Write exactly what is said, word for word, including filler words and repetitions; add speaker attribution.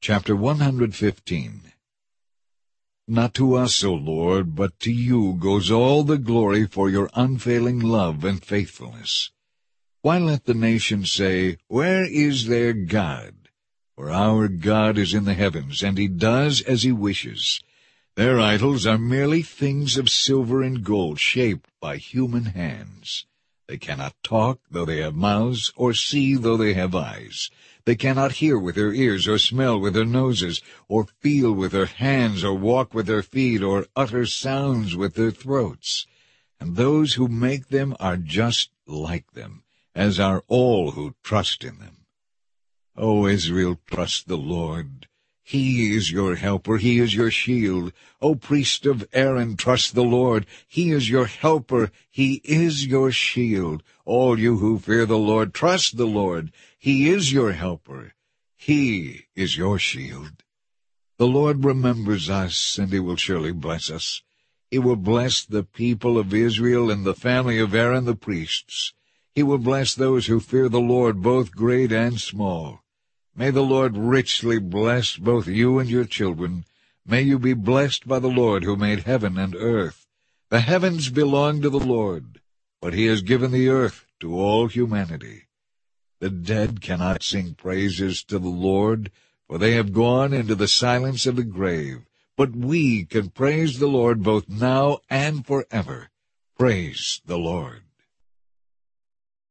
Speaker 1: Chapter one hundred fifteen. Not to us, O Lord, but to you goes all the glory for your unfailing love and faithfulness. Why let the nations say, "Where is their God?" For our God is in the heavens, and he does as he wishes. Their idols are merely things of silver and gold shaped by human hands. They cannot talk, though they have mouths, or see, though they have eyes. They cannot hear with their ears, or smell with their noses, or feel with their hands, or walk with their feet, or utter sounds with their throats. And those who make them are just like them, as are all who trust in them. O Israel, trust the Lord. He is your helper, he is your shield. O priest of Aaron, trust the Lord. He is your helper, he is your shield. All you who fear the Lord, trust the Lord. He is your helper, he is your shield. The Lord remembers us, and he will surely bless us. He will bless the people of Israel and the family of Aaron the priests. He will bless those who fear the Lord, both great and small. May the Lord richly bless both you and your children. May you be blessed by the Lord who made heaven and earth. The heavens belong to the Lord, but he has given the earth to all humanity. The dead cannot sing praises to the Lord, for they have gone into the silence of the grave. But we can praise the Lord both now and forever. Praise the Lord.